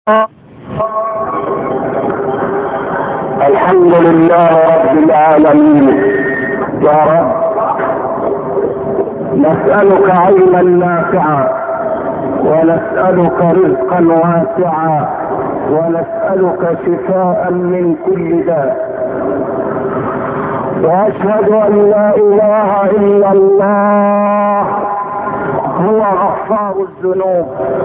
الحمد لله رب العالمين. يا رب نسألك علما نافعا، ونسألك رزقا واسعا، ونسألك شفاء من كل داء. واشهد ان لا اله الا الله هو غفار الذنوب.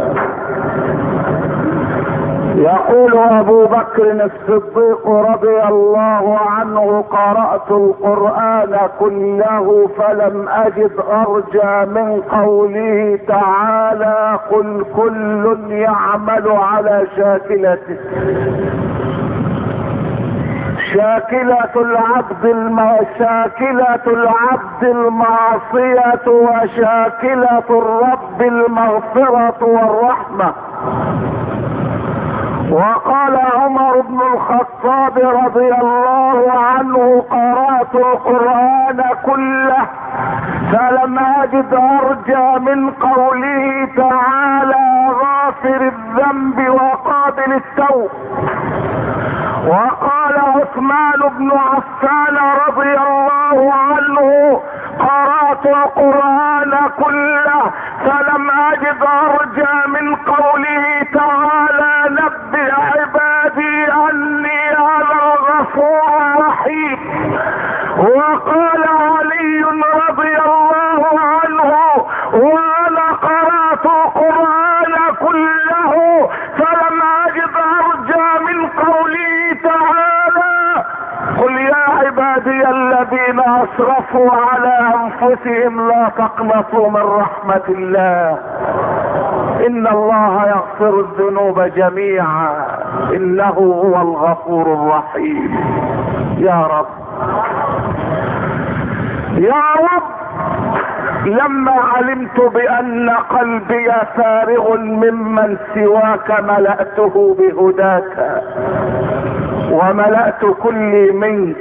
يقول ابو بكر الصديق رضي الله عنه: قرأت القرآن كله فلم اجد ارجى من قوله تعالى: قل كل يعمل على شاكلته. شاكلة العبد المعصية، وشاكلة الرب المغفرة والرحمة. وقال عمر بن الخطاب رضي الله عنه: قرأت القرآن كله فلم أجد أرجى من قوله تعالى: غافر الذنب وقابل التوب. وقال عثمان بن عفان رضي الله عنه: قرأت القرآن كله فلم أجد أرجى من قوله تعالى: نبئ عبادي أني أنا الغفور الرحيم. وقال علي رضي الله عنه: وأنا قرأت القرآن كله فلم أجد أرجى من قوله تعالى: قل يا عبادي الذين أسرفوا على أنفسهم لا تقنطوا من رحمة الله إن الله يغفر الذنوب جميعا إنه هو الغفور الرحيم. يا رب يا رب، لما علمت بأن قلبي فارغ ممن سواك ملأته بهداك، وملأت كلي منك،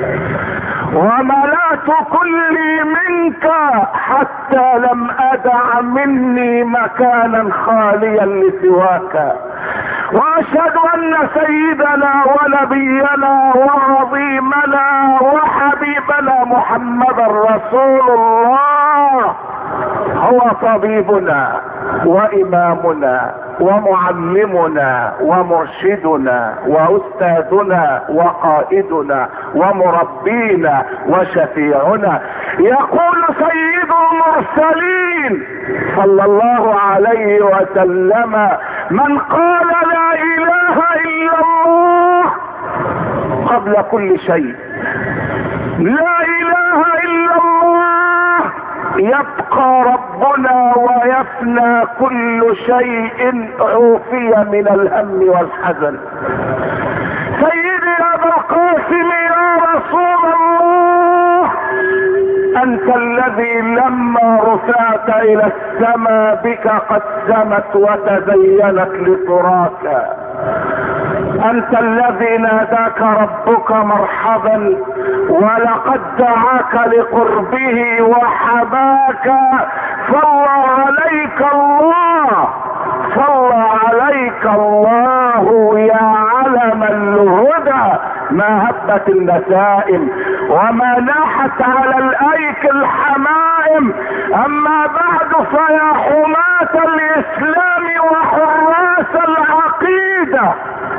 وملأت كلي منك، حتى لم أدع مني مكانا خاليا لسواك. وأشهد أن سيدنا ونبينا وعظيمنا وحبيبنا محمد رسول الله هو طبيبنا وإمامنا ومعلمنا ومرشدنا وأستاذنا وقائدنا ومربينا وشفيعنا. يقول سيد المرسلين صلى الله عليه وسلم: من قال لا إله إلا الله قبل كل شيء، لا إله إلا الله، يبقى ربنا ويفنى كل شيء عوفي من الهم والحزن. سيدي أبا القاسم يا رسول الله، أنت الذي لما رفعت إلى السماء بك قد سمت وتزينت لتراك. أنت الذي ناداك ربك مرحبا، ولقد دعاك لقربه وحباك. صلى عليك الله، صلى عليك الله يا علم الهدى، ما هبت النسائم وما ناحت على الأيك الحمائم. أما بعد، فيا حماة الإسلام وحراس العقيدة،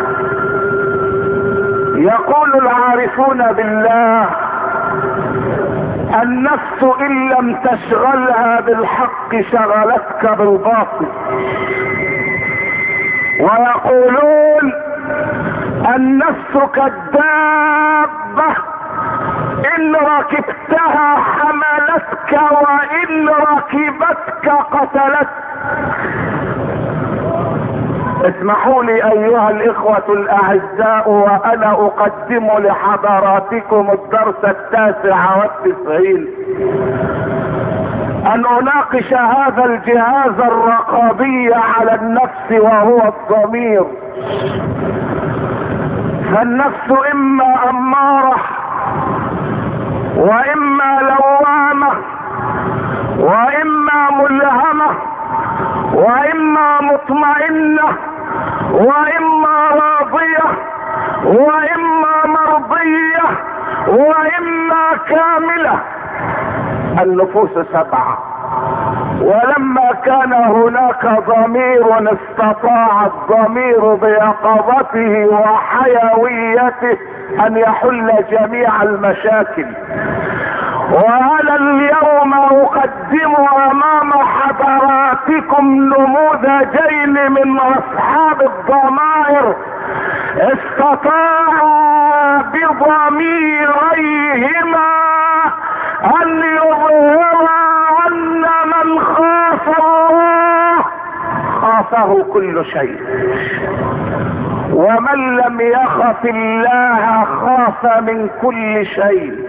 يقول العارفون بالله: النفس إن لم تشغلها بالحق شغلتك بالباطل. ويقولون: النفس كالدابة، إن ركبتها حملتك، وإن ركبتك قتلتك. اسمحوا لي ايها الاخوة الاعزاء، وانا اقدم لحضراتكم الدرس 99 ان اناقش هذا الجهاز الرقابي على النفس، وهو الضمير. فالنفس اما امارة، واما لوامة، واما ملهمة، واما مطمئنة، واما راضية واما مرضية واما كاملة. النفوس 7. ولما كان هناك ضمير استطاع الضمير بيقظته وحيويته ان يحل جميع المشاكل. وانا اليوم اقدم امام حضراتكم نموذجين من اصحاب الضمائر استطاعا بضميريهما ان يظهرا ان من خاف الله خافه كل شيء، ومن لم يخف الله خاف من كل شيء.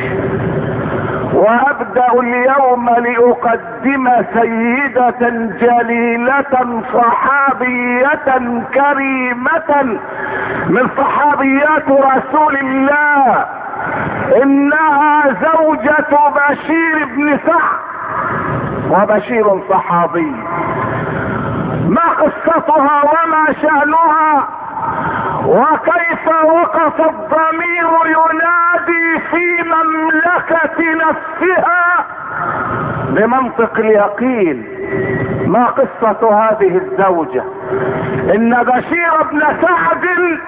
وابدأ اليوم لاقدم سيدة جليلة صحابية كريمة من صحابيات رسول الله، انها زوجة بشير بن سعد، وبشير صحابي. ما قصتها وما شأنها وكيف وقف الضمير ينادي في مملكة نفسها بمنطق اليقين؟ ما قصة هذه الزوجة؟ ان بشير بن سعد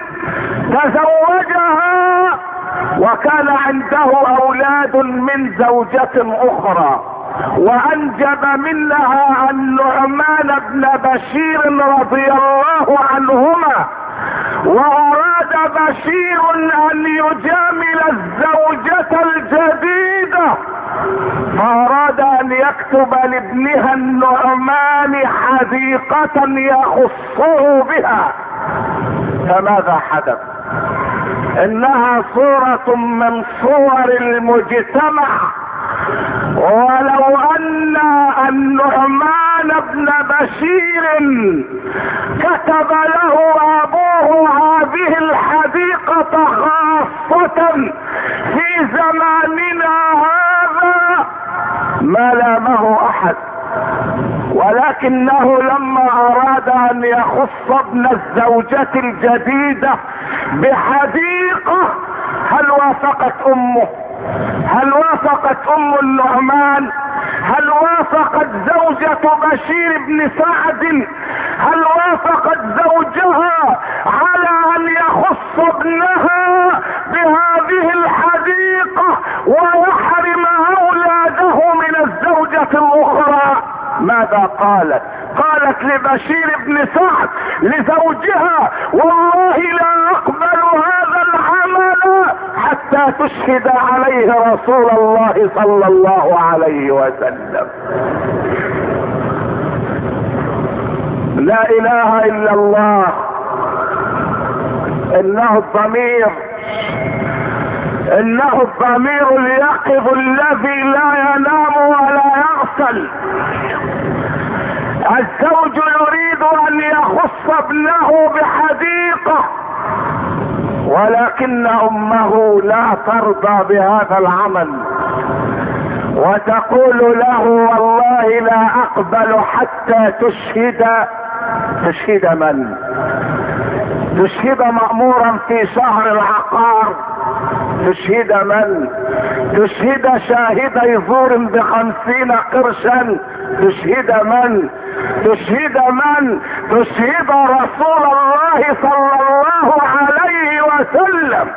تزوجها وكان عنده اولاد من زوجة اخرى، وانجب منها النعمان بن بشير رضي الله عنهما. واراد بشير ان يجامل الزوجة الجديدة، فاراد ان يكتب لابنها النعمان حديقة يخصه بها. فماذا حدث؟ انها صورة من صور المجتمع، ولو ان النعمان بن بشير كتب له ابوه هذه الحديقة خاصة في زماننا هذا ما لامه احد، ولكنه لما اراد ان يخص ابن الزوجة الجديدة بحديقة، هل وافقت امه؟ هل وافقت ام النعمان؟ هل وافقت زوجة بشير بن سعد؟ هل وافقت زوجها على ان يخص ابنها بهذه الحديقة ويحرم اولاده من الزوجة الاخرى؟ ماذا قالت؟ قالت لبشير بن سعد لزوجها: والله لا اقبل هذا العمل حتى تشهد عليه رسول الله صلى الله عليه وسلم. لا اله الا الله. انه الضمير اليقظ الذي لا ينام ولا يغفل. الزوج يريد ان يخص ابنه بحديقة، ولكن امه لا ترضى بهذا العمل، وتقول له: والله لا اقبل حتى تشهد من؟ تشهد مأمورا في شهر العقار؟ تشهد من؟ تشهد شاهدي زور ب50 قرشا؟ تشهد من؟ تشهد من؟ تشهد رسول الله صلى الله عليه وسلم.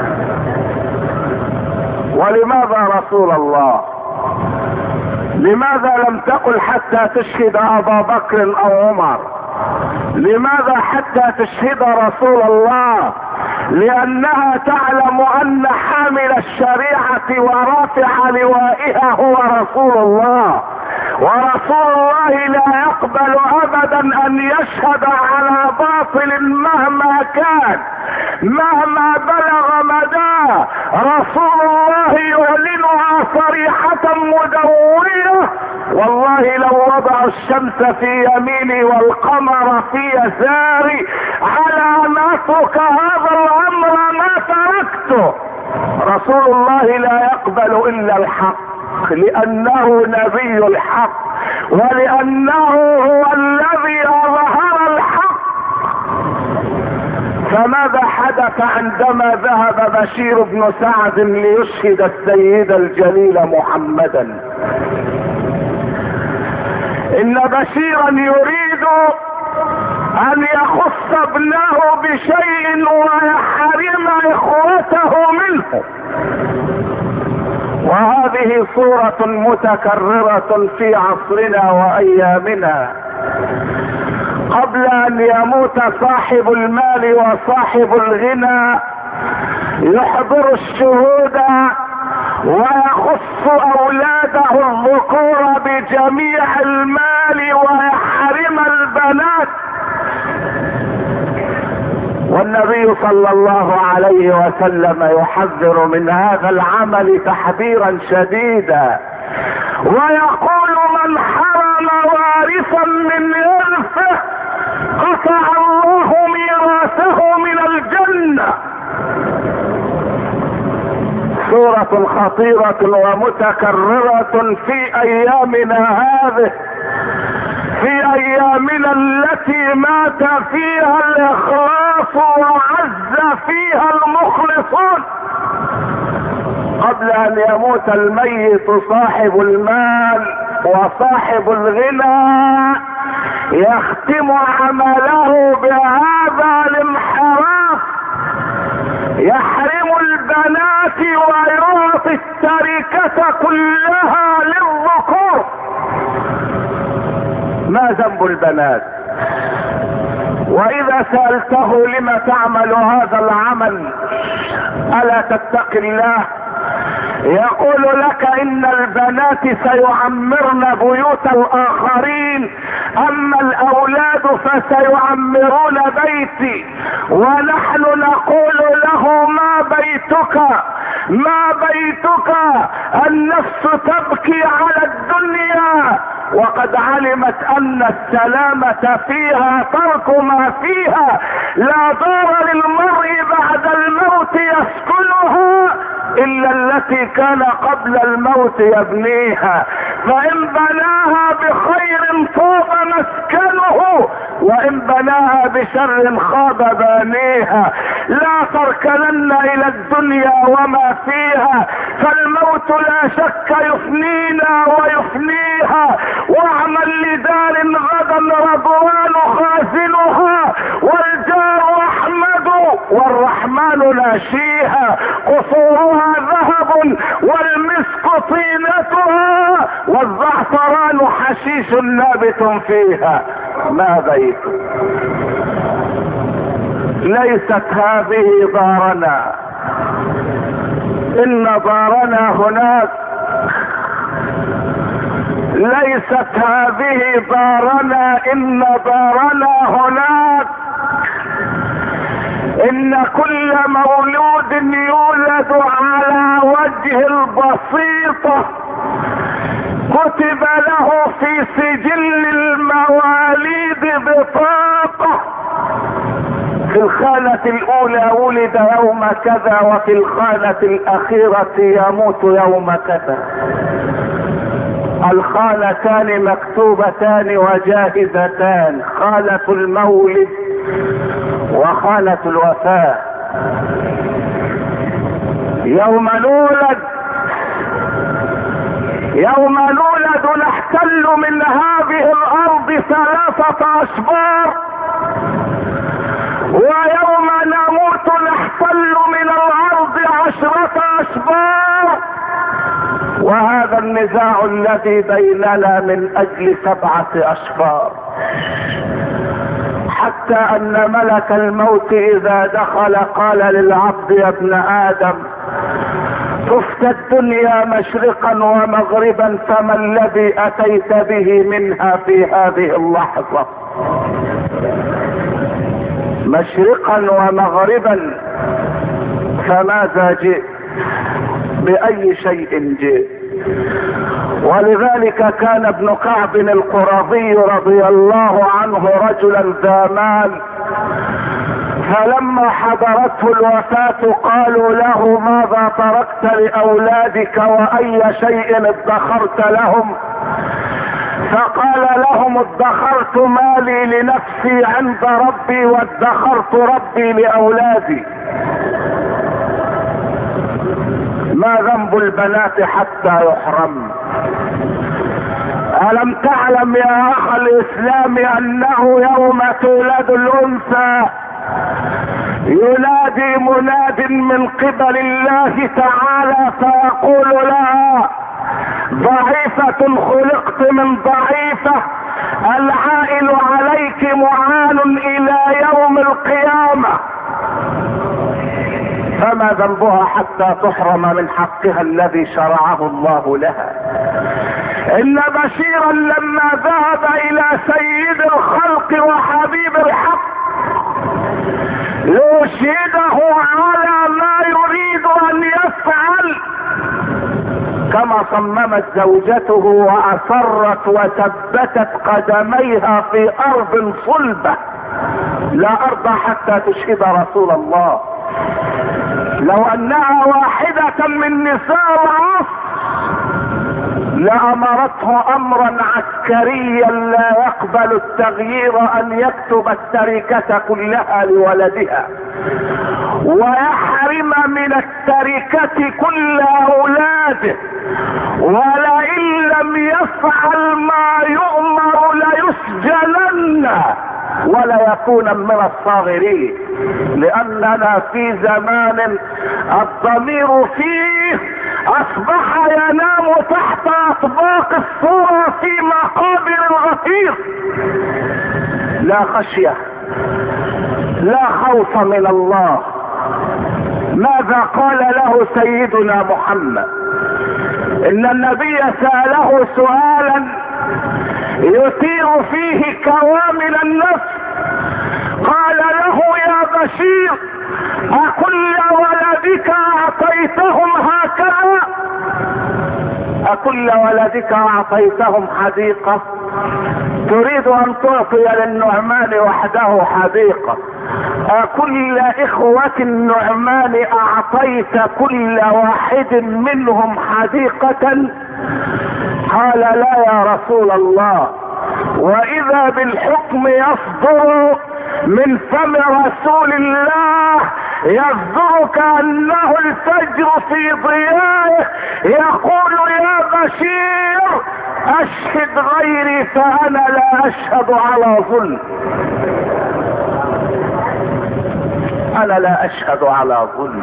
ولماذا رسول الله؟ لماذا لم تقل حتى تشهد ابا بكر او عمر؟ لماذا حتى تشهد رسول الله؟ لانها تعلم ان حامل الشريعة ورافع لوائها هو رسول الله، ورسول الله لا يقبل ابدا ان يشهد على باطل مهما كان، مهما بلغ مداه. رسول الله يعلنها صريحة مدورية: والله لو وضع الشمس في يميني والقمر في يساري على ان اترك هذا الامر ما تركته. رسول الله لا يقبل الا الحق، لانه نبي الحق، ولانه هو الذي اظهر الحق. فماذا حدث عندما ذهب بشير بن سعد ليشهد السيد الجليل محمدا؟ ان بشيرا يريد ان يخص ابنه بشيء ويحرم اخوته منه، وهذه صورة متكررة في عصرنا وايامنا. قبل ان يموت صاحب المال وصاحب الغنى يحضر الشهود ويخص اولاده الذكور بجميع المال ويحرم البنات، والنبي صلى الله عليه وسلم يحذر من هذا العمل تحذيرا شديدا، ويقول من حرم وارثا من ارثه قطع الله ميراثه من الجنة. صورة خطيرة ومتكررة في ايامنا هذه، في ايامنا التي مات فيها الاخلاص وعز فيها المخلصون. قبل ان يموت الميت صاحب المال وصاحب الغنى يختم عمله بهذا الانحراف، يحرم البنات ويعطي التركة كلها للذكور. ما ذنب البنات؟ واذا سألته لما تعمل هذا العمل الا تتقي الله، يقول لك ان البنات سيعمرن بيوت الاخرين، اما الاولاد فسيعمرون بيتي. ونحن نقول له ما بيتك، ما بيتك؟ النفس تبكي على الدنيا وقد علمت ان السلامة فيها ترك ما فيها. لا دار للمرء بعد الموت يسكنها الا التي كان قبل الموت يبنيها، فان بناها بخير طاب مسكنه وان بناها بشر خاب بانيها. لا تركنن الى الدنيا وما فيها، فالموت لا شك يفنينا ويفنيها. واعمل لدار غدا رضوان خازنها، والجار احمد والرحمن ناشيها. قصورها ذهب والمسك طينتها، والزعفران حشيش نابت فيها. ما بيت؟ ليست هذه دارنا، ان دارنا هناك. ليست هذه دارنا، ان دارنا هناك. ان كل مولود يولد على وجه البسيطة كتب له في سجل المواليد بطاقة، في الخانة الاولى ولد يوم كذا، وفي الخانة الاخيرة يموت يوم كذا. الخانتان مكتوبتان وجاهزتان، خانة المولد وخانة الوفاة. يوم نولد نحتل من هذه الارض 3 اشبار، ويوم نموت نحتل من الارض 10 اشبار. وهذا النزاع الذي بيننا من اجل 7 اشبار، حتى ان ملك الموت اذا دخل قال للعبد يا ابن ادم تفتى الدنيا مشرقا ومغربا، فما الذي اتيت به منها في هذه اللحظة؟ مشرقا ومغربا، فماذا جئت؟ باي شيء جئت؟ ولذلك كان ابن كعب القرظي رضي الله عنه رجلا ذا مال، فلما حضرته الوفاة قالوا له ماذا تركت لأولادك وأي شيء ادخرت لهم؟ فقال لهم ادخرت مالي لنفسي عند ربي وادخرت ربي لأولادي. ما ذنب البنات حتى يحرمن؟ ألم تعلم يا أخ الإسلام أنه يوم تولد الأنثى ينادي مناد من قبل الله تعالى فيقول لها ضعيفة خلقت من ضعيفة، العائل عليك معان إلى يوم القيامة. فما ذنبها حتى تحرم من حقها الذي شرعه الله لها؟ إن بشيرا لما ذهب إلى سيد الخلق وحبيب الحق يشهده على ما يريد أن يفعل، كما صممت زوجته وأصرت وثبتت قدميها في أرض صلبة لا أرضى حتى تشهد رسول الله. لو أنها واحدة من نساء العصر لأمرته أمرا عسكريا لا يقبل التغيير أن يكتب التركة كلها لولدها ويحرم من التركة كل أولاده، ولئن لم يفعل ما يؤمر ليسجنن ولا يكون من الصاغرين، لأننا في زمان الضمير فيه أصبح ينام تحت أطباق الصورة في مقابر الغفير. لا خشية لا خوف من الله. ماذا قال له سيدنا محمد؟ إن النبي سأله سؤالا يثير فيه كوامل النفس. قال له يا بشير أكل ولدك أعطيتهم هكذا؟ أكل ولدك أعطيتهم حديقة؟ تريد أن تعطي للنعمان وحده حديقة. أكل إخوة النعمان أعطيت كل واحد منهم حديقة؟ قال لا يا رسول الله. وإذا بالحكم يصدر من فم رسول الله يصدر كأنه الفجر في ضيائه يقول يا بشير أشهد غيري فأنا لا أشهد على ظلم. أنا لا أشهد على ظلم.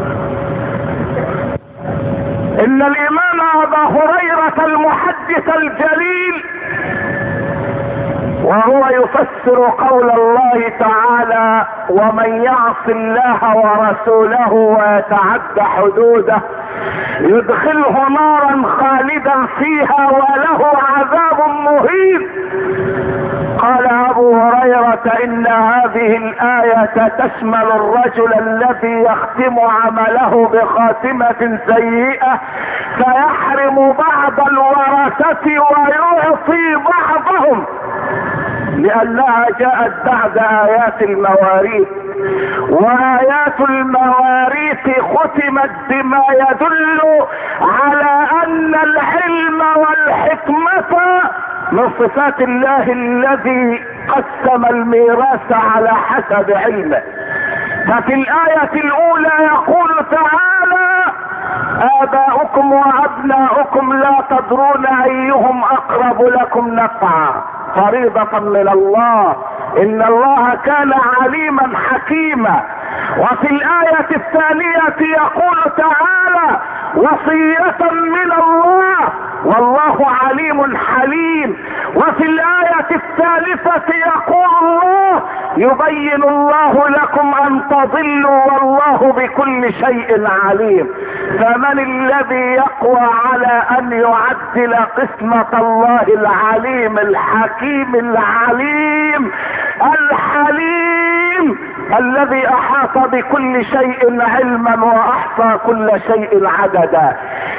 إن الإمام أبا هريرة المحدث الجليل وهو يفسر قول الله تعالى ومن يعص الله ورسوله ويتعد حدوده يدخله نارا خالدا فيها وله عذاب مهين. قال ابو هريرة ان هذه الآية تشمل الرجل الذي يختم عمله بخاتمة سيئة فيحرم بعض الورثة ويعطي بعضهم، لأنها جاءت بعد آيات المواريث، وآيات المواريث ختمت بما يدل على أن العلم والحكمة من صفات الله الذي قسم الميراث على حسب علمه. ففي الآية الأولى يقول تعالى آباؤكم وأبناؤكم لا تدرون أيهم أقرب لكم نفعا، فريضة من الله، إن الله كان عليما حكيما. وفي الآية الثانية يقول تعالى وصية من الله والله عليم حليم. وفي الآية الثالثة يقول الله يبين الله لكم أن تضلوا والله بكل شيء عليم. فمن الذي يقوى على أن يعدل قسمة الله العليم الحكيم العليم الحليم الذي أحاط بكل شيء علما وأحصى كل شيء عددا؟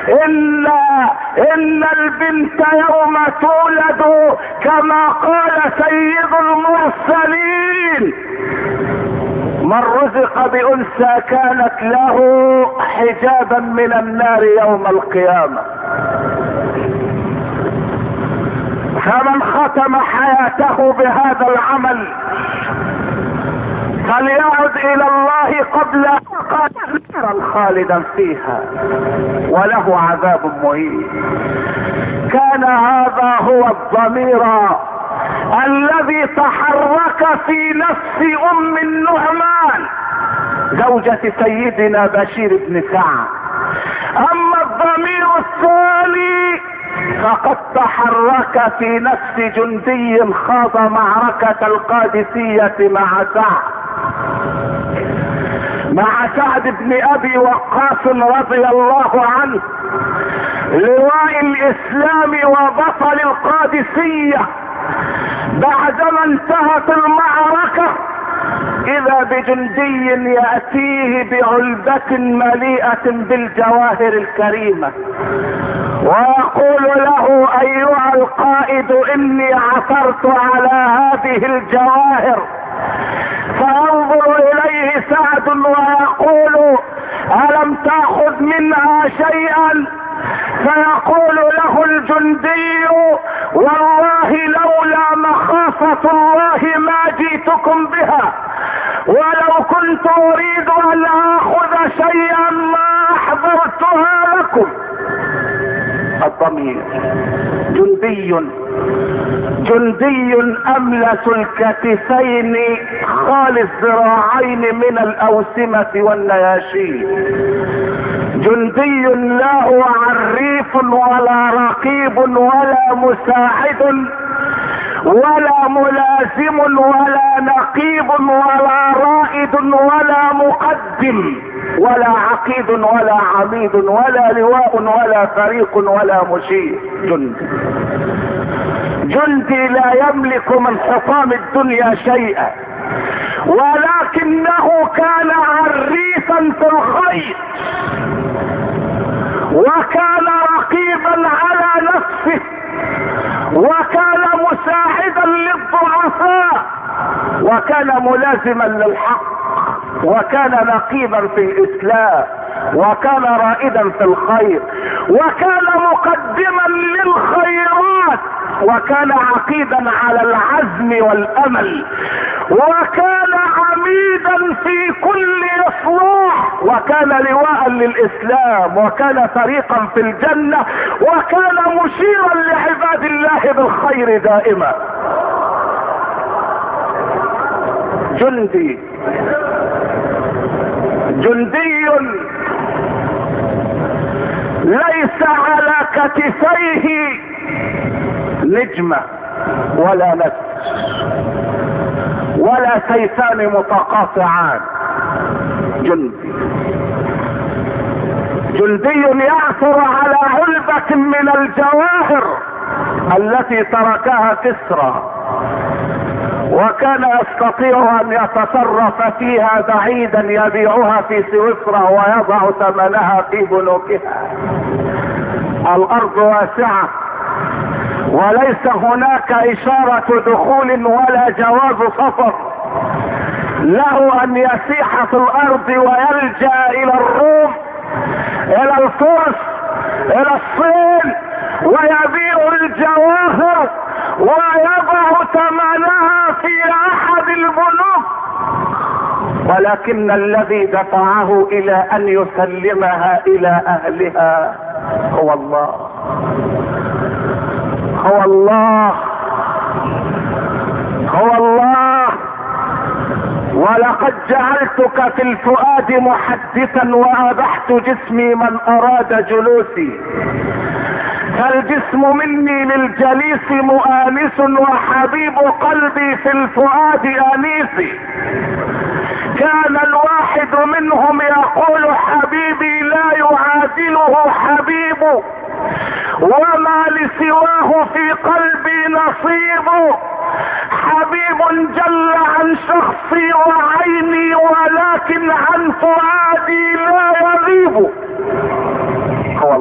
إن البنت يوم تولد كما قال سيد المرسلين من رزق بأنثى كانت له حجابا من النار يوم القيامة. فمن ختم حياته بهذا العمل فليعد الى الله قبل خالدا فيها وله عذاب مهين. كان هذا هو الضمير الذي تحرك في نفس ام النعمان زوجة سيدنا بشير بن سعد. اما الضمير الثاني فقد تحرك في نفس جندي خاض معركة القادسية مع سعد بن ابي وقاص رضي الله عنه لواء الاسلام وبطل القادسية. بعدما انتهت المعركة اذا بجندي يأتيه بعلبة مليئة بالجواهر الكريمة ويقول له ايها القائد اني عثرت على هذه الجواهر. فينظر اليه سعد ويقول الم تأخذ منها شيئا؟ فيقول له الجندي والله لولا مخافة الله ما جئتكم بها، ولو كنت اريد ان اخذ شيئا ما احضرتها لكم. الضمير جندي املس الكتفين خالي الذراعين من الاوسمة والنياشين، جندي لا هو عريف ولا رقيب ولا مساعد ولا ملازم ولا نقيب ولا رائد ولا مقدم ولا عقيد ولا عميد ولا لواء ولا فريق ولا مشير. جندي لا يملك من حطام الدنيا شيئا، ولكنه كان عريفا في الخير وكان رقيبا على نفسه وكان مساعدا للضعفاء وكان ملازما للحق وكان نقيبا في الاسلام وكان رائدا في الخير وكان مقدما للخيرات وكان عقيدا على العزم والامل وكان عميدا في كل اصلاح وكان لواء للاسلام وكان فريقا في الجنة وكان مشيرا لعباد الله بالخير دائما. جندي ليس على كتفيه نجمة ولا نفس ولا سيفان متقاطعان. جندي يعثر على علبة من الجواهر التي تركها كسرى وكان يستطيع ان يتصرف فيها بعيدا يبيعها في سويسرا ويضع ثمنها في بنوكها. الارض واسعة وليس هناك اشارة دخول ولا جواز سفر، له ان يسيح في الارض ويلجأ الى الروم الى الفرس الى الصين ويبيع الجواهر ويضع ثمنها في احد البنوك، ولكن الذي دفعه الى ان يسلمها الى اهلها هو الله. ولقد جعلتك في الفؤاد محدثا وابحت جسمي من اراد جلوسي، فالجسم مني للجليس مؤانس وحبيب قلبي في الفؤاد انيسي. كان الواحد منهم يقول حبيبي لا يعادله حبيب، وما لسواه في قلبي نصيب. حبيب جل عن شخصي وعيني ولكن عن فؤادي لا يغيب. هو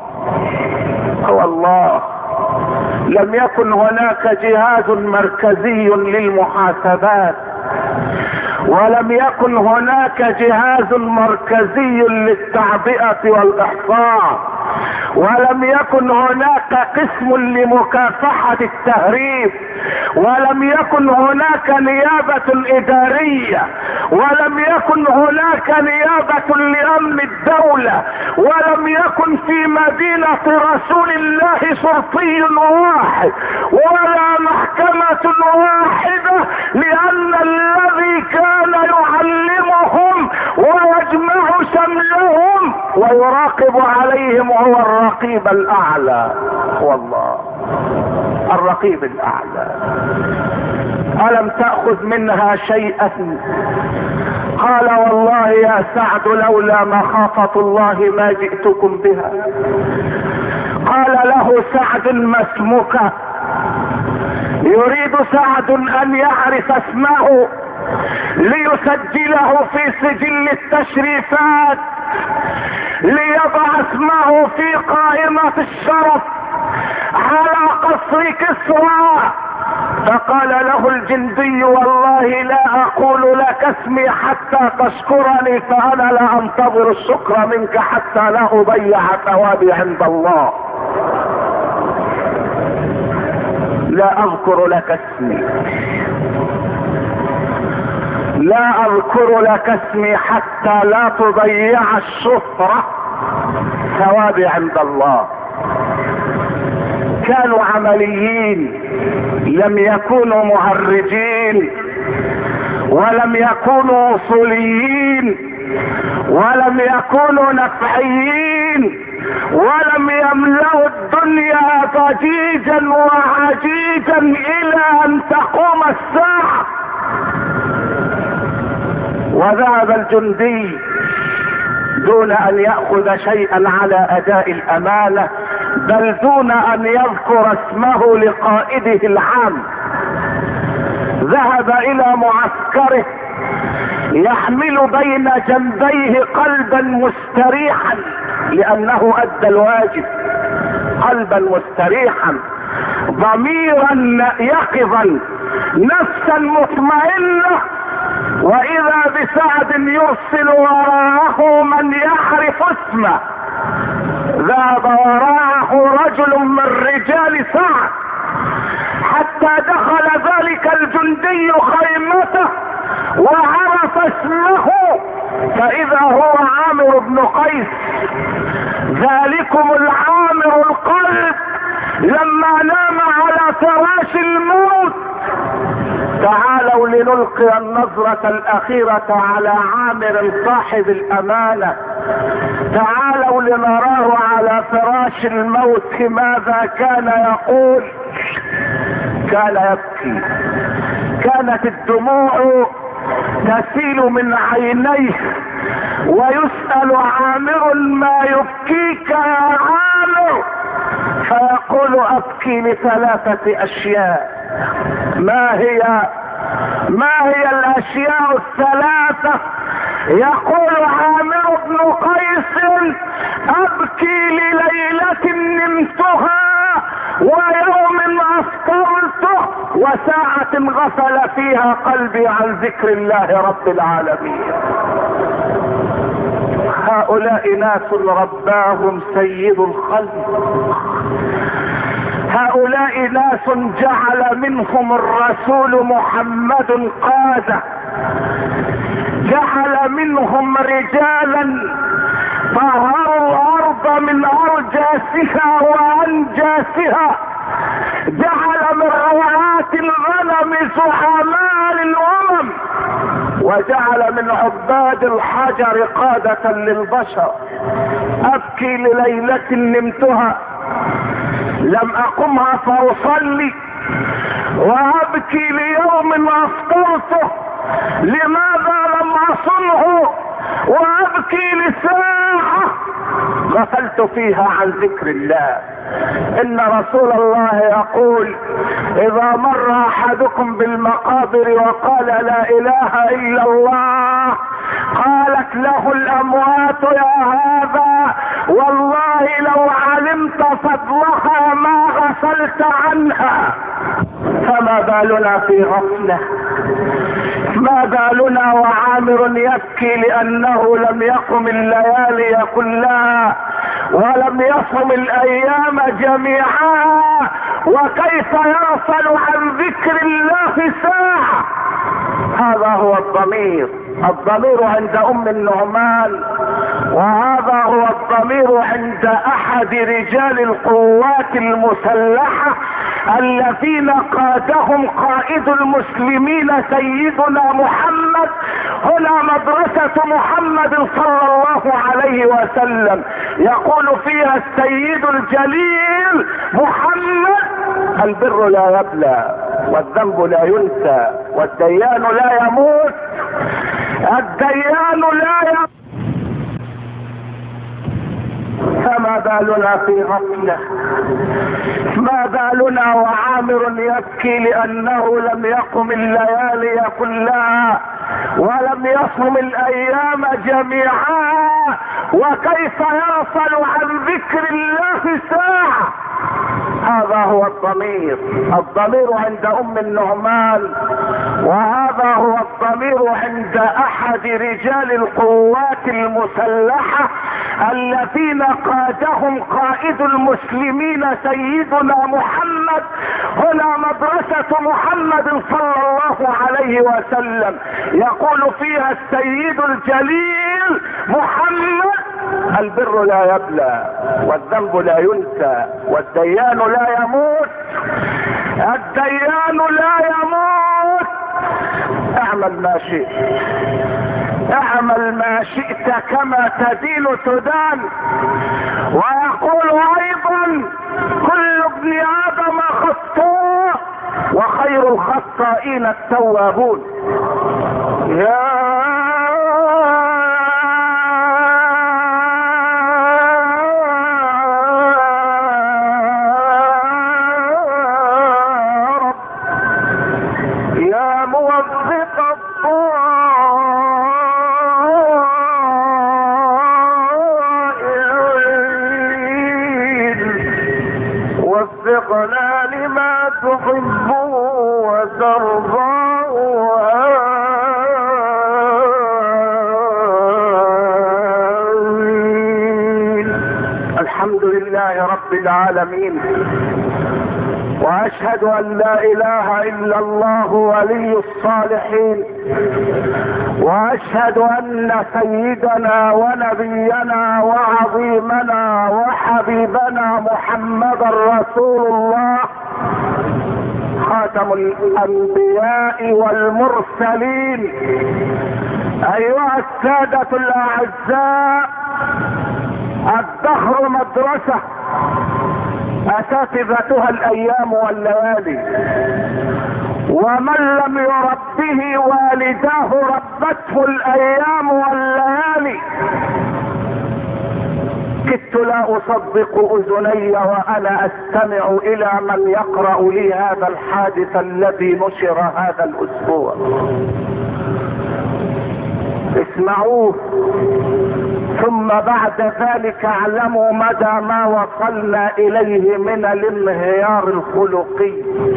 الله. لم يكن هناك جهاز مركزي للمحاسبات، ولم يكن هناك جهاز مركزي للتعبئة والإحصاء، ولم يكن هناك قسم لمكافحة التهريب، ولم يكن هناك نيابة إدارية، ولم يكن هناك نيابة لأمن الدولة، ولم يكن في مدينة رسول الله شرطي واحد ولا محكمة واحدة، لأن الذي كان يعلمهم ويجمع شملهم ويراقب عليهم هو الرقيب الأعلى، والله الرقيب الأعلى. ألم تأخذ منها شيئا؟ قال والله يا سعد لولا مخافة الله ما جئتكم بها. قال له سعد ما اسمك؟ يريد سعد أن يعرف اسمه ليسجله في سجل التشريفات، ليضع اسمه في قائمة الشرف على قصر كسرى. فقال له الجندي والله لا اقول لك اسمي حتى تشكرني، فانا لا انتظر الشكر منك حتى لا اضيع ثوابي عند الله. لا اذكر لك اسمي، لا اذكر لك اسمي حتى لا تضيع الشهرة ثوابي عند الله. كانوا عمليين، لم يكونوا مهرجين، ولم يكونوا وصوليين، ولم يكونوا نفعيين، ولم يملأوا الدنيا ضجيجا وعجيجا الى ان تقوم الساعة. وذهب الجندي دون ان يأخذ شيئا على اداء الامانة، بل دون ان يذكر اسمه لقائده العام. ذهب الى معسكره يحمل بين جنبيه قلبا مستريحا لانه ادى الواجب، قلبا مستريحا، ضميرا يقظا، نفسا مطمئنة. واذا بسعد يرسل وراءه من يعرف اسمه. ذهب وراءه رجل من رجال سعد حتى دخل ذلك الجندي خيمته وعرف اسمه، فاذا هو عامر بن قيس، ذلكم العامر القلب لما نام على فراش الموت. تعالوا لنلقي النظرة الأخيرة على عامر صاحب الأمانة. تعالوا لنراه على فراش الموت ماذا كان يقول. كان يبكي، كانت الدموع تسيل من عينيه، ويسأل عامر ما يبكيك يا عامر؟ فيقول ابكي لثلاثة اشياء. ما هي الاشياء الثلاثة؟ يقول عامر بن قيس ابكي لليلة نمتها ويوم افطرته وساعة غفل فيها قلبي عن ذكر الله رب العالمين. هؤلاء ناس رباهم سيد الخلق، هؤلاء ناس جعل منهم الرسول محمد قادة، جعل منهم رجالا طهروا الارض من ارجاسها وانجاسها، جعل من رعاة الغنم زعماء للامم، وجعل من عباد الحجر قادة للبشر. ابكي لليلة نمتها لم اقمها فاصلي، وابكي ليوم افطرته لماذا لم اصنه، وابكي لساعة غفلت فيها عن ذكر الله. ان رسول الله يقول اذا مر احدكم بالمقابر وقال لا اله الا الله قالت له الاموات يا هذا والله لو علمت فضلها ما غفلت عنها. فما بالنا في غفلة؟ ما بالنا وعامر يبكي لانه لم يقم الليالي كلها ولم يصم الايام جميعا، وكيف يغفل عن ذكر الله ساعة. هذا هو الضمير عند ام النعمان، وهذا هو الضمير عند احد رجال القوات المسلحة الذين قادهم قائد المسلمين سيدنا محمد. هنا مدرسة محمد صلى الله عليه وسلم، يقول فيها السيد الجليل محمد: البر لا يبلى، والذنب لا ينسى، والديان لا يموت. الديان لا يموت. فما بالنا في غفلة؟ ما بالنا وعامر يبكي لأنه لم يقم الليالي كلها ولم يصم الأيام جميعا، وكيف يغفل عن ذكر الله ساعة. هذا هو الضمير عند ام النعمان، وهذا هو الضمير عند احد رجال القوات المسلحة الذين قادهم قائد المسلمين سيدنا محمد. هنا مدرسة محمد صلى الله عليه وسلم، يقول فيها السيد الجليل محمد: البر لا يبلى، والذنب لا ينسى، والديان لا يموت. الديان لا يموت. اعمل ما شئت، اعمل ما شئت كما تدين تدان. ويقول ايضا: كل ابن ادم خطاء وخير الخطائين التوابون. يا وفقنا لما تحب وترضى. الحمد لله رب العالمين، واشهد ان لا اله الا الله ولي الصالحين، واشهد ان سيدنا ونبينا وعظيمنا وحبيبنا محمدا رسول الله خاتم الانبياء والمرسلين. ايها السادة الاعزاء، الدهر مدرسة اساتذتها الايام والليالي، ومن لم يربه والداه ربته الايام والليالي. كدت لا اصدق اذني وانا استمع الى من يقرأ لي هذا الحادث الذي نشر هذا الاسبوع. اسمعوه، ثم بعد ذلك اعلموا مدى ما وصلنا اليه من الانهيار الخلقي.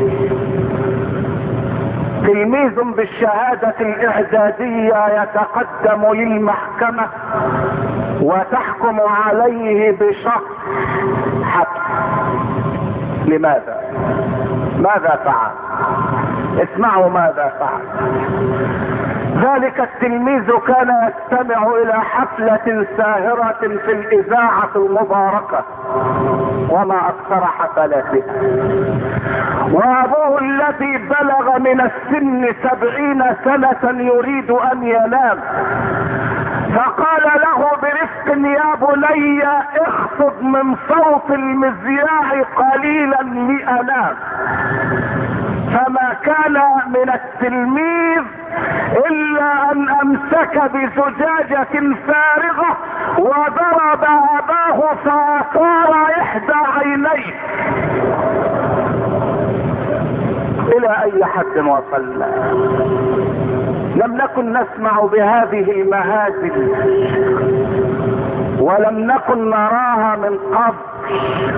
تلميذ بالشهادة الاعدادية يتقدم للمحكمة وتحكم عليه بشهر حبس. لماذا؟ ماذا فعل؟ اسمعوا ماذا فعل. ذلك التلميذ كان يستمع الى حفلة ساهرة في الاذاعة المباركة، وما اكثر حفلاتها، وابوه الذي بلغ من السن 70 سنة يريد ان ينام، فقال له برفق: يا بني اخفض من صوت المذياع قليلا لانام. فما كان من التلميذ الا ان امسك بزجاجة فارغة وضرب اباه فاطار احدى عينيه. الى اي حد وصلنا؟ لم نكن نسمع بهذه المهازل، ولم نكن نراها من قبل.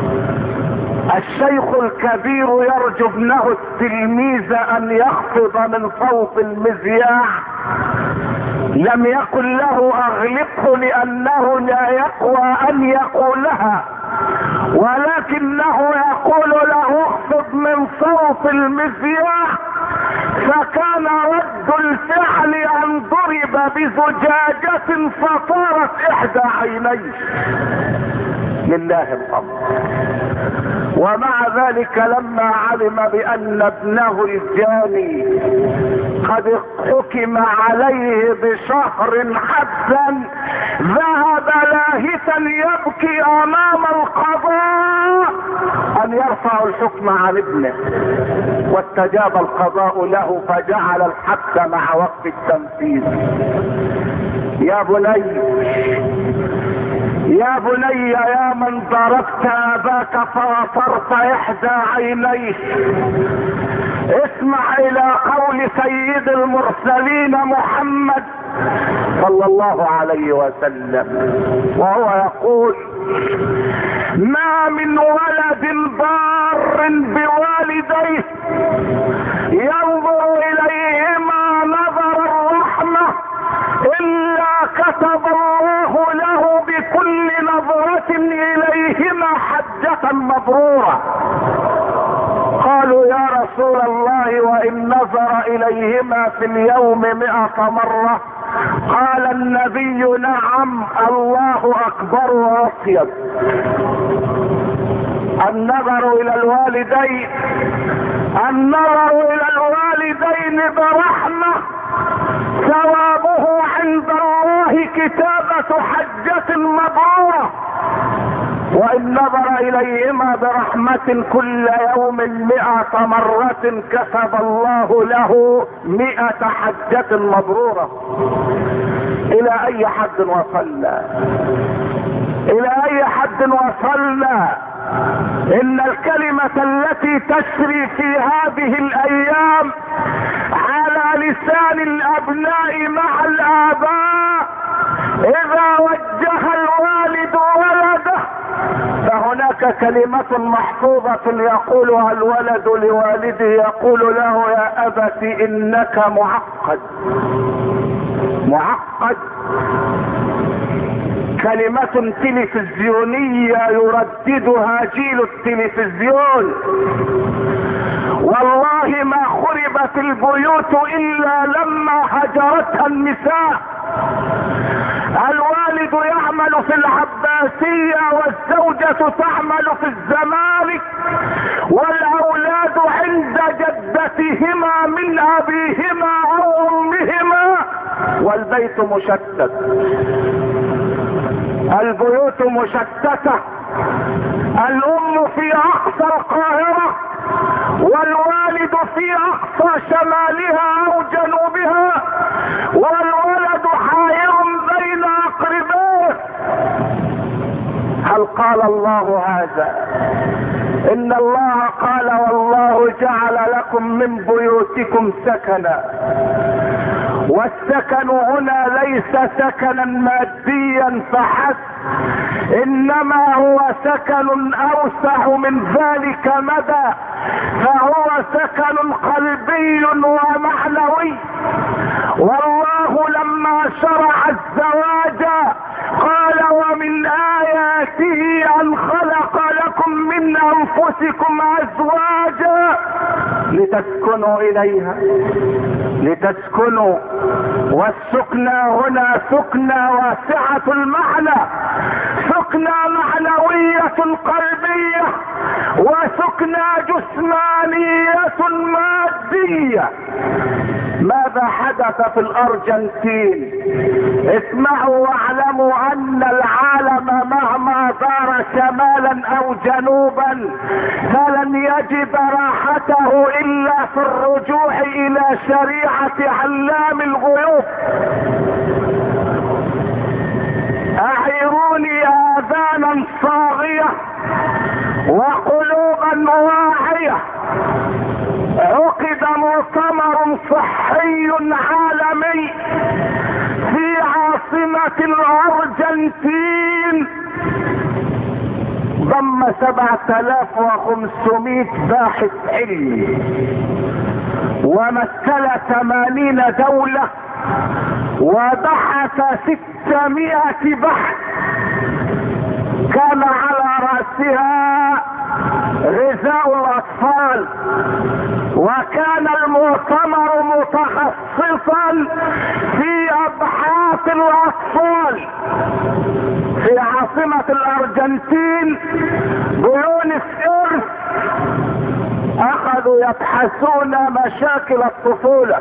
الشيخ الكبير يرجو ابنه التلميذ ان يخفض من صوت المذياع لم يقل له اغلقه لانه لا يقوى ان يقولها، ولكنه يقول له اخفض من صوت المذياع، فكان رد الفعل ان ضرب بزجاجة فطارت احدى عينيه. لله الامر. ومع ذلك لما علم بان ابنه الجاني قد حكم عليه بشهر حبسا، ذهب لاهثا يبكي امام القضاء ان يرفع الحكم عن ابنه، واستجاب القضاء له فجعل الحبس مع وقت التنفيذ. يا بني يا بني يا من ضربت اباك فاطرت احدى عينيه، اسمع الى قول سيد المرسلين محمد صلى الله عليه وسلم، وهو يقول: ما من ولد بار بوالديه ينظر اليهما نظر الرحمة الا كتب الله له بكل نظرة اليهما حجة مبرورة. قالوا: يا رسول الله وان نظر اليهما في اليوم 100 مرة؟ قال النبي: نعم، الله اكبر واطيب. النظر الى الوالدين، النظر الى الوالدين برحمة ثوابه عند الله كتابة حجة مبرورة، وان نظر اليهما برحمة كل يوم 100 مرة كتب الله له 100 حجة مبرورة. الى اي حد وصلنا؟ الى اي حد وصلنا؟ ان الكلمة التي تسري في هذه الايام على لسان الابناء مع الاباء: اذا وجه الوالد ولده فهناك كلمة محفوظة يقولها الولد لوالده، يقول له: يا ابت انك معقد. معقد كلمة تلفزيونية يرددها جيل التلفزيون. والله ما خربت البيوت الا لما هجرتها النساء. الوالد يعمل في العباسية والزوجة تعمل في الزمالك، والاولاد عند جدتهما من ابيهما او امهما، والبيت مشتت. البيوت مشتتة، الام في اقصى القاهرة والوالد في اقصى شمالها او جنوبها، والولد حائر بين اقربائه. هل قال الله هذا؟ ان الله قال: والله جعل لكم من بيوتكم سكنا. والسكن هنا ليس سكنا ماديا فحسب، انما هو سكن اوسع من ذلك مدى، فهو سكن قلبي ومعنوي. والله لما شرع الزواج قال: ومن آياته أن خلق لكم من أنفسكم أزواجا لتسكنوا إليها، لتسكنوا. والسكنى هنا سكنى واسعة المعنى، سكنى معنوية قلبية، وسكنى جسمانية مادية. ماذا حدث في الارجنتين؟ اسمعوا واعلموا ان العالم مهما دار شمالا او جنوبا فلن يجد راحته الا في الرجوع الى شريعة علام الغيوب. اعيروني اذانا صاغية وقلوبا واعية. عقد مؤتمر صحي عالمي في عاصمة الارجنتين، ضم 7500 باحث علمي ومثل 80 دولة وبحث 600 بحث كان على رأسها غذاء الاطفال، وكان المؤتمر متخصصا في ابحاث الاطفال في عاصمة الارجنتين بيونس ايرس. اخذوا يبحثون مشاكل الطفولة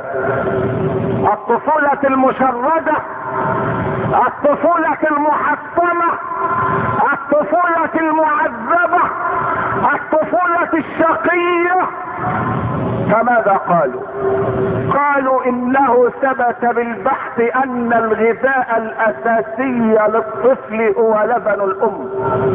المشردة، الطفولة المحطمة، الطفولة المعذبة، الطفولة الشقية. فماذا قالوا؟ قالوا انه ثبت بالبحث ان الغذاء الاساسي للطفل هو لبن الام.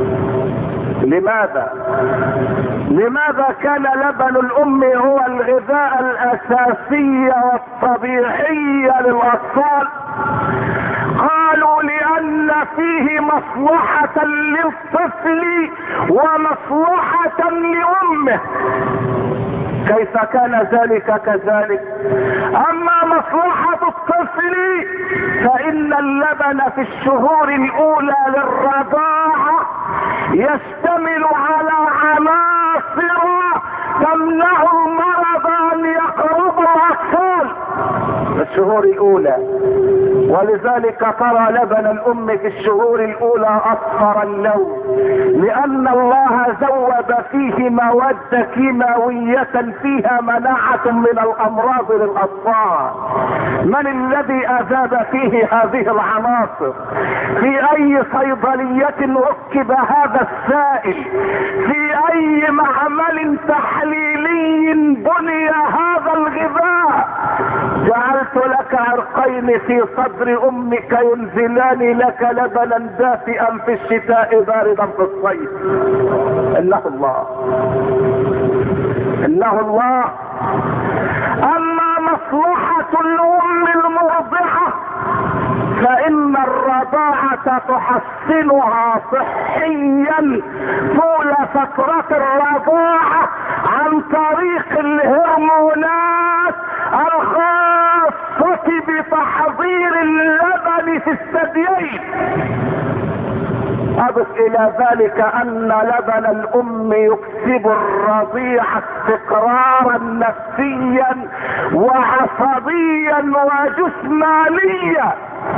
لماذا كان لبن الام هو الغذاء الاساسي والطبيعي للاطفال؟ قالوا لان فيه مصلحة للطفل ومصلحة لامه. كيف كان ذلك كذلك؟ اما مصلحة الطفل فان اللبن في الشهور الاولى للرضاعة يشتمل على عناصر تمنع المرض ان يقرب الاطفال في الشهور الاولى، ولذلك ترى لبن الام في الشهور الاولى اصفر اللون، لان الله زود فيه مواد كيماوية فيها مناعة من الامراض للاطفال. من الذي اذاب فيه هذه العناصر؟ في اي صيدلية ركب هذا السائل؟ في اي معمل تحليلي بني هذا الغذاء؟ جعلت لك عرقين في صدر امك ينزلان لك لبنا دافئا في الشتاء باردا في الصيف. انه الله. اما مصلحة الام المرضعة فان الرضاعة تحسنها صحيا طول فترة الرضاعة عن طريق الهرمونات الخاصة بتحضير اللبن في الثديين. اضف الى ذلك ان لبن الام يكسب الرضيع استقرارا نفسيا وعصبيا وجسمانيا،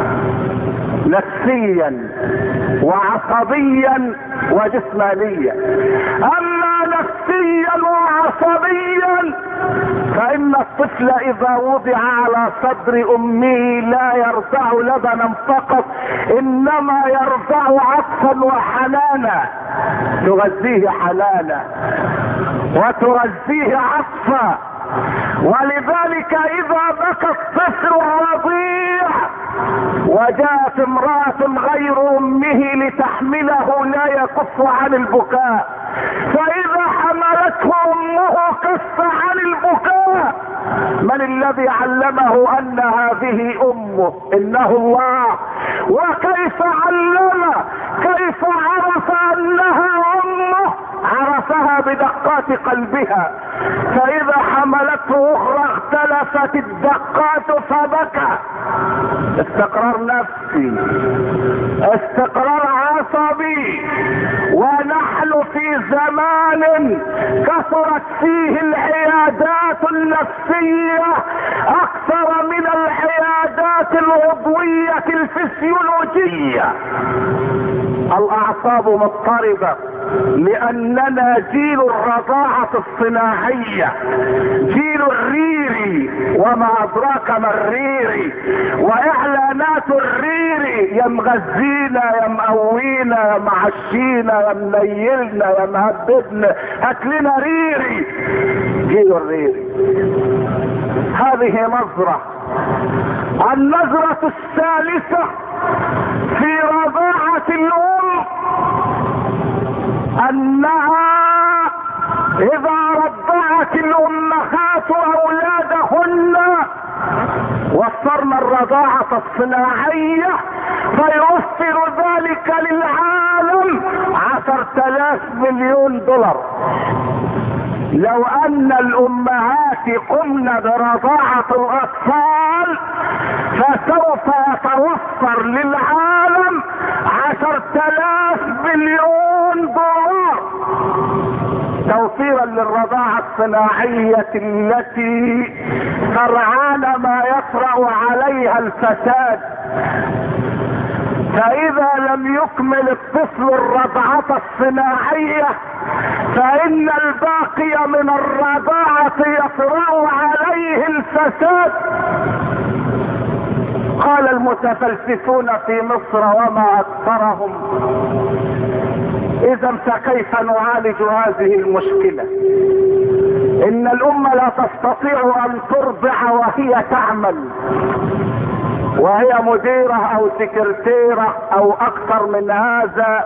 نفسيا وعصبيا وجسمانيا. اما نفسيا وعصبيا فان الطفل اذا وضع على صدر امه لا يرضع لبنا فقط، انما يرضع عطفا وحنانا، تغذيه حنانا وتغذيه عطفا. ولذلك اذا بكى الطفل الرضيع وجاءت امرأة غير امه لتحمله لا يكف عن البكاء، فاذا حملته امه كف عن البكاء. من الذي علمه ان هذه امه؟ انه الله. وكيف علم؟ كيف عرف انها امه؟ عرفها بدقات قلبها، فاذا حملته اخرى اختلفت الدقات فبكى. استقرار نفسي، استقرار عصبي. ونحن في زمان كثرت فيه العيادات النفسية اكثر من العيادات العضوية الفسيولوجية. الاعصاب مضطربة لاننا جيل الرضاعة الصناعية، جيل الريري، وما ادراك ما الريري، واعلانات الريري يا مغذينا يا مقوينا يا معشينا يا منيلنا يا مهببنا، هات لنا ريري. جيل الريري. هذه نظرة. النظرة الثالثة في رضاعة الام انها اذا رضعت الامهات اولادهن وفرنا الرضاعة الصناعية فيوفر ذلك للعالم 10 10,000 مليون دولار. لو ان الامهات قمن برضاعة الاطفال فسوف يتوفر للعالم 10,000 مليون دولار توفيرا للرضاعة الصناعية التي سرعان ما يطرأ عليها الفساد. فاذا لم يكمل الطفل الرضعة الصناعية فان الباقي من الرضاعة يطرأ عليه الفساد. قال المتفلسفون في مصر وما اكثرهم. اذا فكيف نعالج هذه المشكلة؟ ان الامة لا تستطيع ان ترضع وهي تعمل، وهي مديرة او سكرتيرة او اكثر من هذا.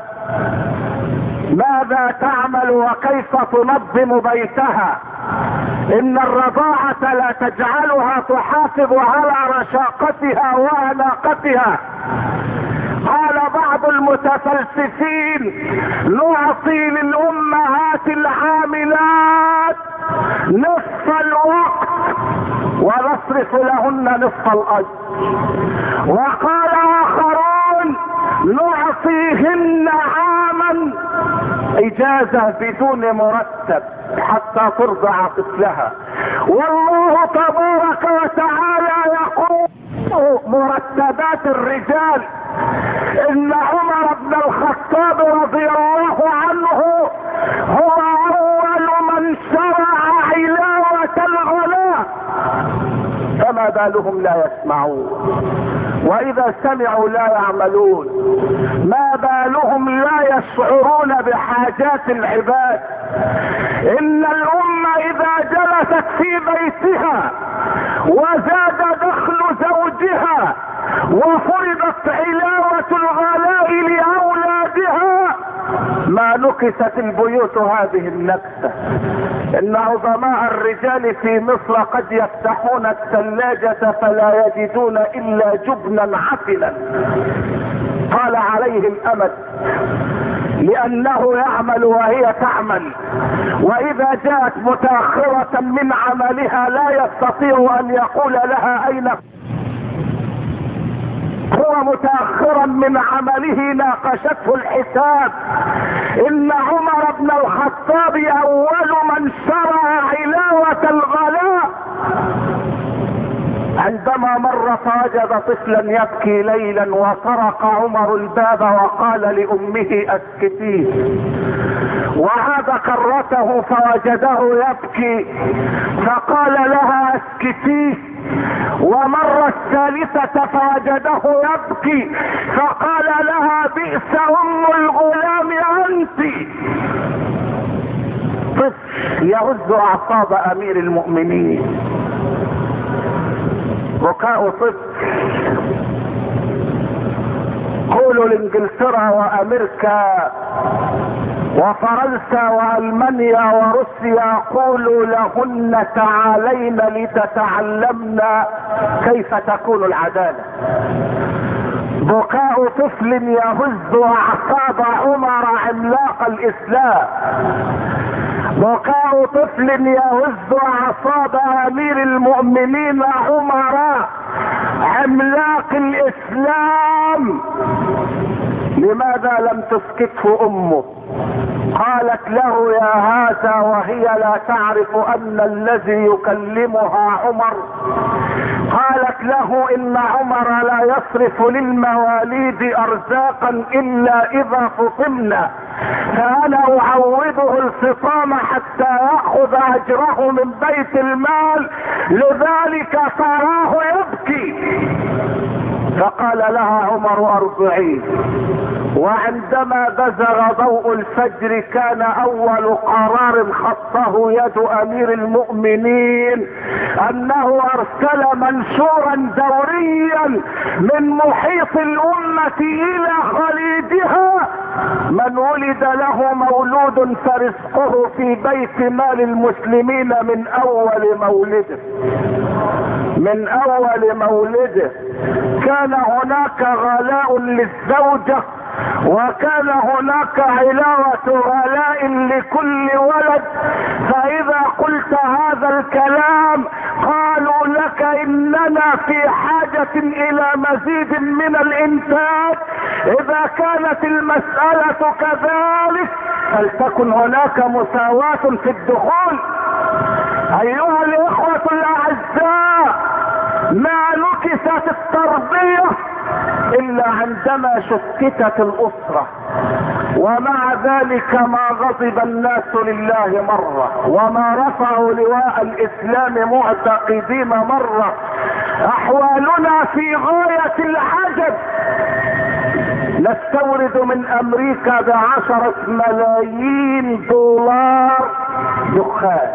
ماذا تعمل وكيف تنظم بيتها؟ ان الرضاعة لا تجعلها تحافظ على رشاقتها واناقتها. قال بعض المتفلسفين: نعطي للامهات العاملات نصف الوقت ونصرف لهن نصف الاجر. وقال اخرون: نعطيهن عاما اجازة بدون مرتب حتى ترضع طفلها. والله تبارك وتعالى يقول: مرتبات الرجال. ان عمر بن الخطاب رضي الله عنه هو اول من شرع علاوة الغلاء، فما بالهم لا يسمعون؟ واذا سمعوا لا يعملون؟ ما بالهم لا يشعرون بحاجات العباد؟ ان الامة اذا جلست في بيتها وزاد دخل زوجها وفرضت علاوة الغلاء لأولادها ما نكست البيوت هذه النكسة. ان عظماء الرجال في مصر قد يفتحون الثلاجة فلا يجدون الا جبنا عفنا طال عليه الامد، لانه يعمل وهي تعمل. واذا جاءت متاخرة من عملها لا يستطيع ان يقول لها اين هو متاخرا من عمله ناقشته الحساب. ان عمر بن الخطاب اول من شرع علاوة الغلاء. عندما مر فوجد طفلا يبكي ليلا وطرق عمر الباب وقال لامه: اسكتيه. وعاد كرته فوجده يبكي فقال لها: اسكتيه. ومر الثالثة فوجده يبكي فقال لها: بئس ام الغلام انت. طفل يهز اعصاب امير المؤمنين، بكاء طفل. قولوا لانجلترا وامريكا وفرنسا والمانيا وروسيا، قولوا لهن: تعالين لتتعلمنا كيف تكون العدالة. بكاء طفل يهز اعصاب عمر عملاق الاسلام، بكاء طفل يهز اعصاب امير المؤمنين عمر عملاق الاسلام. لماذا لم تسكته امه؟ قالت له: يا هذا وهي لا تعرف ان الذي يكلمها عمر. قالت له: ان عمر لا يصرف للمواليد ارزاقا الا اذا فطمنا، فانا اعوضه الفطام حتى ياخذ اجره من بيت المال، لذلك تراه يبكي. فقال لها عمر: ارضعيه. وعندما بزغ ضوء الفجر كان اول قرار خطه يد امير المؤمنين انه ارسل منشورا دوريا من محيط الامة الى خليجها: من ولد له مولود فرزقه في بيت مال المسلمين من اول مولده. من اول مولده. كان هناك غلاء للزوجة وكان هناك علاوة ولاء لكل ولد، فاذا قلت هذا الكلام قالوا لك اننا في حاجة الى مزيد من الانتاج. اذا كانت المسألة كذلك فلتكن هناك مساواة في الدخول. ايها الاخوة الاعزاء، ما نكست التربية الا عندما شتتت الاسرة، ومع ذلك ما غضب الناس لله مرة، وما رفعوا لواء الاسلام معتقدين مرة. احوالنا في غاية العجب. نستورد من امريكا ب10 ملايين دولار دخان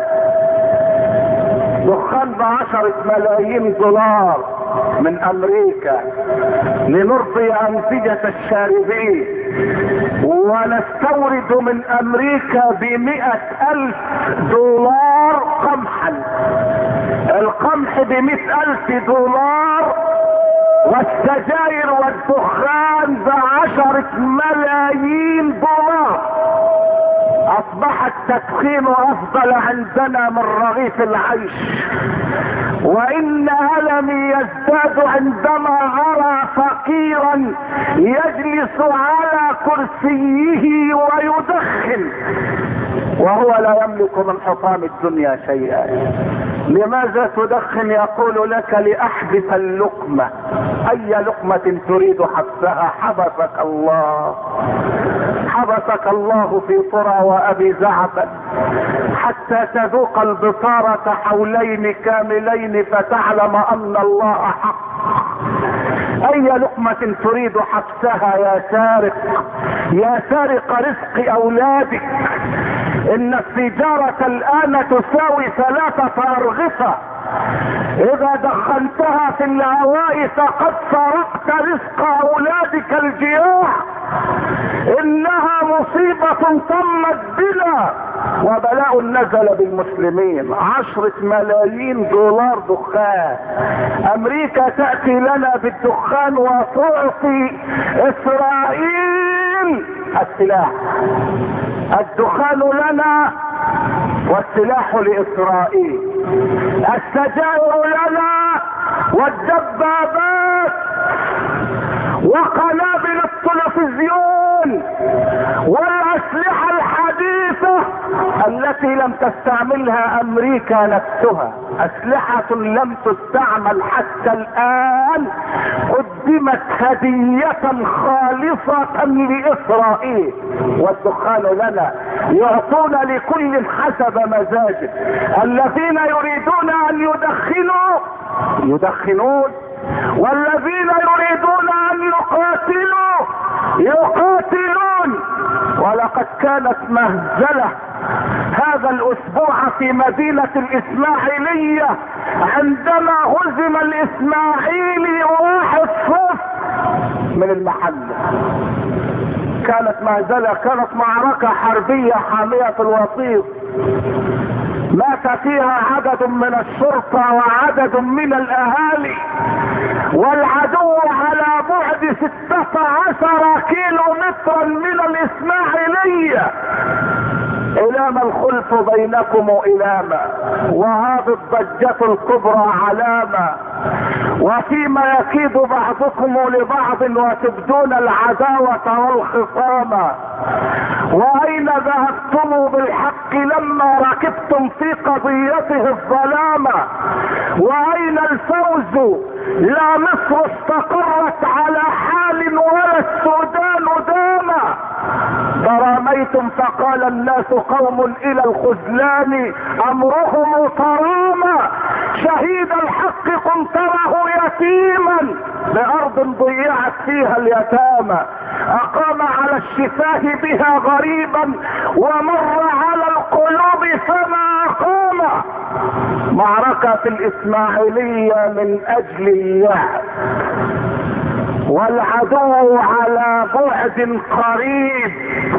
ب10 ملايين دولار من امريكا لنرضي انسجة الشاربين، ونستورد من امريكا ب100,000 دولار قمحا. القمح ب100,000 دولار، والسجاير والدخان ب10 ملايين دولار. اصبح التدخين افضل عندنا من رغيف العيش، وان المي يزداد عندما ارى فقيرا يجلس على كرسيه ويدخن وهو لا يملك من حطام الدنيا شيئا. لماذا تدخن؟ يقول لك لاحبس اللقمة. اي لقمة تريد حبسها؟ حبسك الله، حبسك الله في طرى وابي زعبل حتى تذوق البصارة حولين كاملين فتعلم ان الله حق. اي لقمة تريد حبسها يا سارق، يا سارق رزق اولادك؟ ان السيجارة الان تساوي 3 أرغفة. اذا دخلتها في الهواء فقد سرقت رزق اولادك الجياع. انها مصيبة طمت بنا وبلاء نزل بالمسلمين. 10 ملايين دولار دخان. امريكا تأتي لنا بالدخان وتعطي اسرائيل السلاح. الدخان لنا والسلاح لاسرائيل، السجائر لنا والدبابات وقنابل التلفزيون والاسلحة الحديثة التي لم تستعملها امريكا نفسها. اسلحة لم تستعمل حتى الان قدمت هدية خالصة لاسرائيل. والدخان لنا، يعطون لكل حسب مزاجه. الذين يريدون ان يدخنوا يدخنون، والذين يريدون ان يقاتلوا يقاتلون. ولقد كانت مهزلة هذا الاسبوع في مدينة الاسماعيلية عندما هزم الاسماعيلي 1-0 من المحلة. كانت مهزلة، كانت معركة حربية حامية الوطيس، مات فيها عدد من الشرطة وعدد من الاهالي، والعدو على بعد 16 كيلومترا من الاسماعيلية. إلام الخلف بينكم إلاما، وهذه الضجة الكبرى علامة، وفيما يكيد بعضكم لبعض وتبدون العداوة والخصامة. وأين ذهبتم بالحق لما ركبتم في قضيته الظلامة؟ وأين الفوز؟ لا مصر استقرت على حال ولا السودان داما. تراميتم فقال الناس قوم الى الخذلان امرهم طرامة. شهيد الحق قنطره يتيما بارض ضيعت فيها اليتامى. اقام على الشفاه بها غريبا ومر على القلوب فما اقام. معركة في الاسماعيلية من اجل اللعب، والعدو على بعد قريب،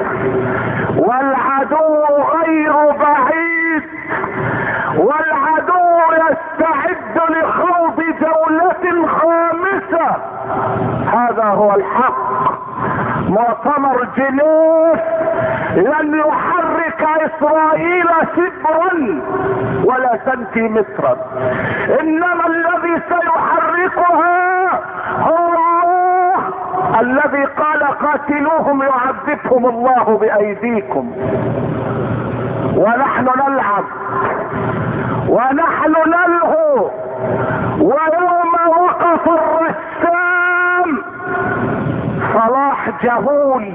والعدو غير بعيد، والعدو يستعد لخوض جولة خامسة. هذا هو الحق. مؤتمر جنيف لن يحرك اسرائيل شبرا ولا سنتيمترا، انما الذي سيحركها هو الله الذي قال قاتلوهم يعذبهم الله بايديكم. ونحن نلعب ونحن نلهو. ويوم وقف الرسام صلاح جهول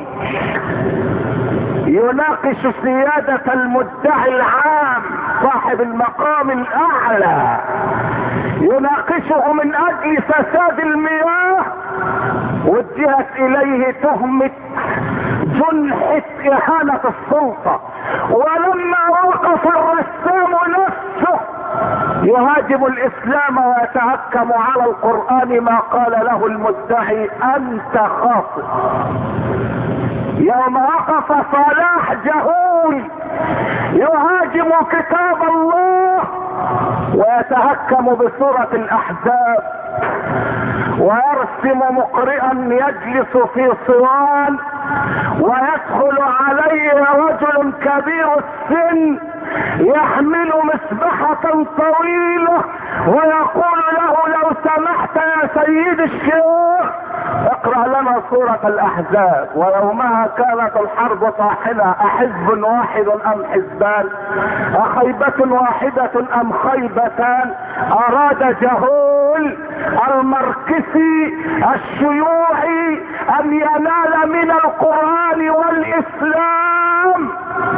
يناقش سيادة المدعي العام صاحب المقام الاعلى، يناقشه من اجل فساد المياه، وجهت اليه تهمة جنحة اهانة السلطة. ولما وقف الرسام نفسه يهاجم الاسلام ويتهكم على القرآن ما قال له المدعي انت خاطئ. يوم وقف صلاح جهول يهاجم كتاب الله ويتهكم بسورة الاحزاب، ويرسم مقرئا يجلس في صوان، ويدخل عليه رجل كبير السن يحمل مسبحة طويلة ويقول له لو سمحت يا سيد الشيخ اقرأ لنا سورة الاحزاب. ويومها كانت الحرب طاحنة، احزب واحد ام حزبان، اخيبة واحدة ام خيبتان. اراد جهول المركزي الشيوعي ان ينال من القرآن والاسلام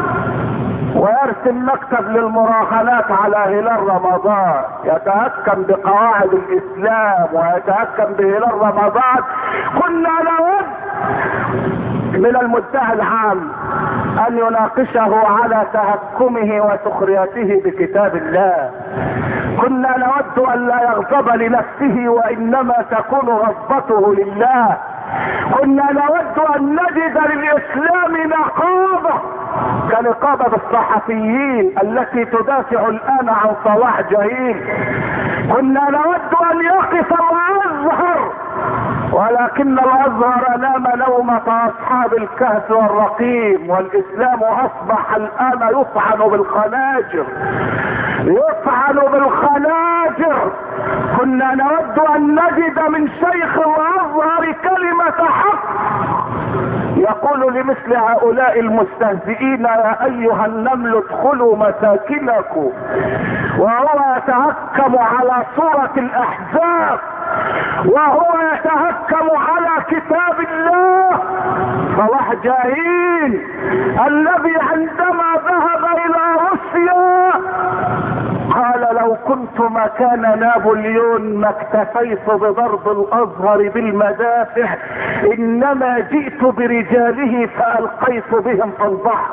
ويرسم مكتب للمراهنات على هلال رمضان، يتهكم بقواعد الاسلام ويتهكم بهلال رمضان. كنا نود من المدعي العام ان يناقشه على تهكمه وسخريته بكتاب الله. كنا نود ان لا يغضب لنفسه وانما تكون غضبته لله. كنا نود ان نجد للاسلام نقابة كنقابة الصحفيين التي تدافع الان عن صلاح جهيل. كنا نود ان يقف الازهر، ولكن الازهر نام نومة اصحاب الكهف والرقيم، والاسلام اصبح الان يطعن بالخناجر، يطعن بالخناجر. كنا نود ان نجد من شيخ الازهر كلمة حق يقول لمثل هؤلاء المستهزئين يا ايها النمل ادخلوا مساكنكم، وهو يتهكم على سورة الاحزاب، وهو يتهكم على كتاب الله. صلاح جاهين الذي عندما ذهب الى روسيا قال لو كنت مكان نابليون ما اكتفيت بضرب الازهر بالمدافع، انما جئت برجاله فالقيت بهم في البحر.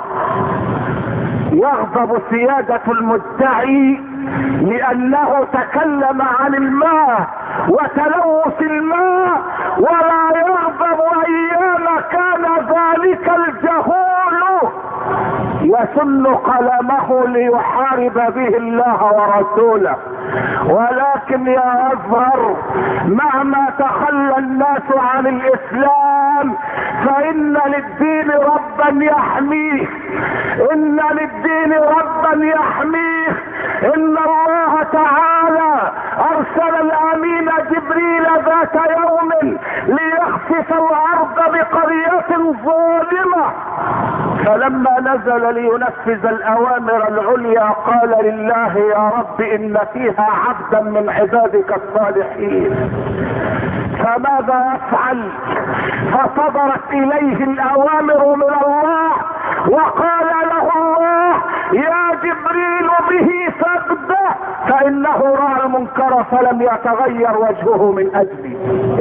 يغضب سيادة المدعي لانه تكلم عن الماء وتلوث الماء، ولا يغضب ايام كان ذلك الجهول يسن قلمه ليحارب به الله ورسوله. ولكن يا ازهر مهما تخلى الناس عن الاسلام فان للدين ربا يحميه، ان للدين ربا يحميه. ان الله تعالى ارسل الامين جبريل ذات يوم ليخسف الارض بقرية ظالمة، فلما نزل لينفذ الاوامر العليا قال لله يا رب ان فيها عبدا من عبادك الصالحين، فماذا يفعل؟ فصدرت اليه الاوامر من الله، وقال له الله يا جبريل به فابدأ، فانه راى المنكر فلم يتغير وجهه من اجلي.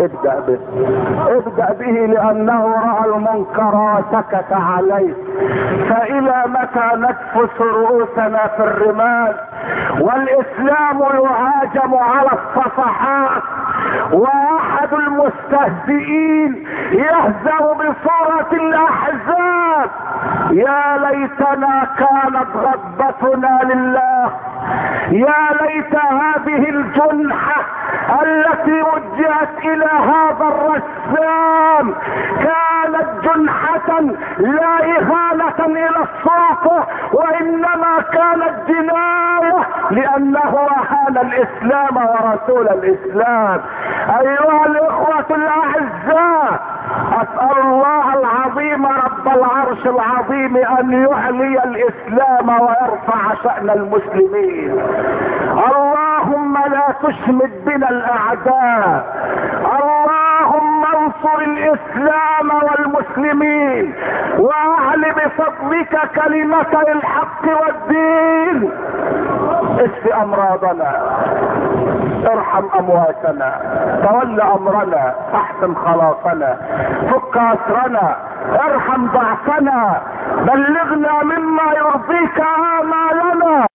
ابدأ به لانه راى المنكر وسكت عليه. فالى متى ندفس رؤوسنا في الرمال والاسلام يهاجم على الصفحات، واحد المستهزئين يهزأ بصورة الاحزاب؟ يا ليتنا كانت غضبتنا لله، يا ليت هذه الجنحة التي وجهت الى هذا الرسام كانت جنحة جناية لا إهانة إلى السلطة، وإنما كانت جناية لأنه أهان الإسلام ورسول الإسلام. أيها الإخوة الأعزاء، أسأل الله العظيم رب العرش العظيم أن يعلي الإسلام ويرفع شأن المسلمين. اللهم لا تشمت بنا الأعداء، اللهم انصر الإسلام والمسلمين، وأعل بفضلك كلمة الحق والدين. اشف أمراضنا، ارحم امواتنا، تول امرنا، احسن خلاصنا، فك اسرنا، ارحم ضعفنا، بلغنا مما يرضيك امالنا.